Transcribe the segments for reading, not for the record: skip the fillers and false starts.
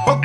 Ok.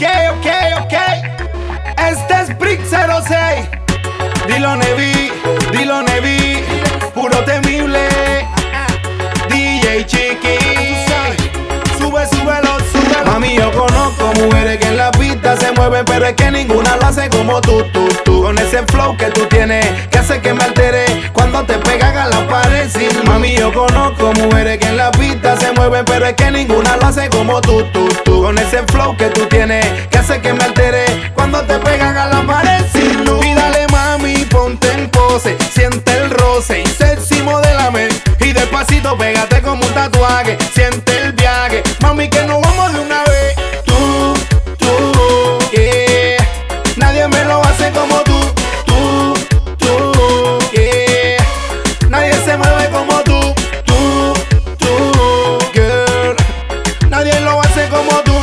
Este es Brick 06. Dilo Nevi, puro temible. DJ Chiqui, súbelo. Mami, yo conozco mujeres que en la pista se mueven, pero es que ninguna lo hace como tú. Con ese flow que tú tienes, que hace que me altere cuando te pegan a la pared. Sí, mami, yo conozco mujeres que en la pista se mueven, pero es que ninguna lo hace como tú. Con ese flow que tú tienes, que hace que me altere cuando te pegan a la pared. Sin luz. Y dale, mami, ponte en pose, siente el roce y sexy modélame. Y despacito pégate como un tatuaje, siente el viaje, mami, que nos vamos de una vez. Tú, yeah. Nadie me lo hace como tú, yeah. Nadie se mueve como tú, girl. Nadie lo hace como tú,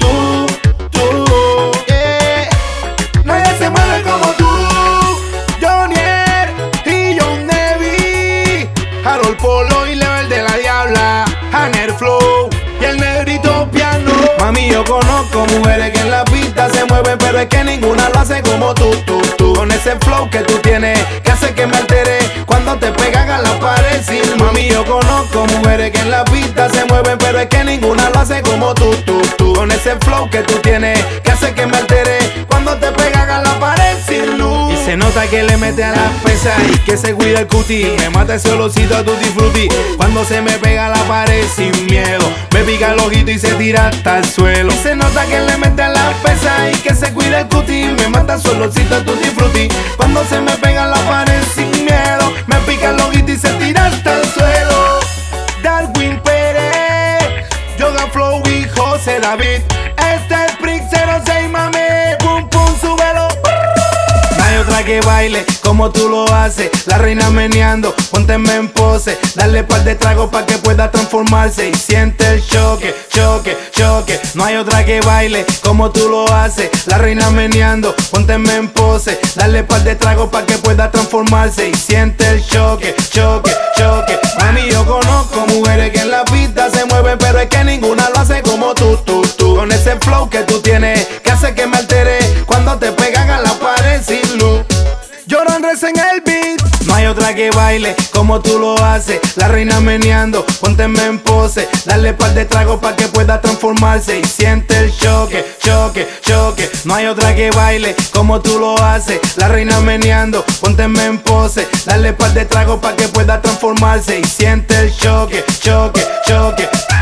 yeah. Nadie se mueve como tú. Jonier y John Nevi, Harold Polo y Level de la Diabla, Hanner Flow y el negrito piano. Mami, yo conozco mujeres que en la pista se mueven, pero es que ninguna lo hace como tú. Con ese flow que tú tienes, que hace que me altere cuando te pegan a la pared. Sí, mami, yo conozco mujeres que en la pista se mueven, pero es que ninguna lo hace como tú. Con ese flow que tú tienes, que hace que me altere cuando te pegan a la pared sin luz. Y se nota que le mete a las pesas y que se cuida el cutie. Me mata ese olorcito a tutti frutti cuando se me pega a la pared sin miedo. Me pica el ojito y se tira hasta el suelo. Y se nota que le mete a las pesas y que se cuida el cutie. Me mata ese olorcito a tutti frutti cuando se me pega a la pared sin miedo. Me pica el ojito y se tira hasta el suelo. Darwin Pérez, Yoga Flow y José David. Este es Brick 06, mami. Pum, súbelo. No hay otra que baile como tú lo haces. La reina meneando, pónteme en pose. Dale par de tragos pa' que pueda transformarse y siente el choque. No hay otra que baile como tú lo haces. La reina meneando, pónteme en pose. Dale par de tragos pa' que pueda transformarse y siente el choque. Mami, yo conozco mujeres que en la pista se mueven, pero es que ninguna lo hace como tú. Con ese flow que tú tienes, que hace que me altere cuando te pegan a la pared sin luz. Lloran res en el beat. No hay otra que baile como tú lo haces. La reina meneando, pónteme en pose. Dale par de tragos pa' que pueda transformarse y siente el choque. No hay otra que baile como tú lo haces. La reina meneando, pónteme en pose. Dale par de tragos pa' que pueda transformarse y siente el choque.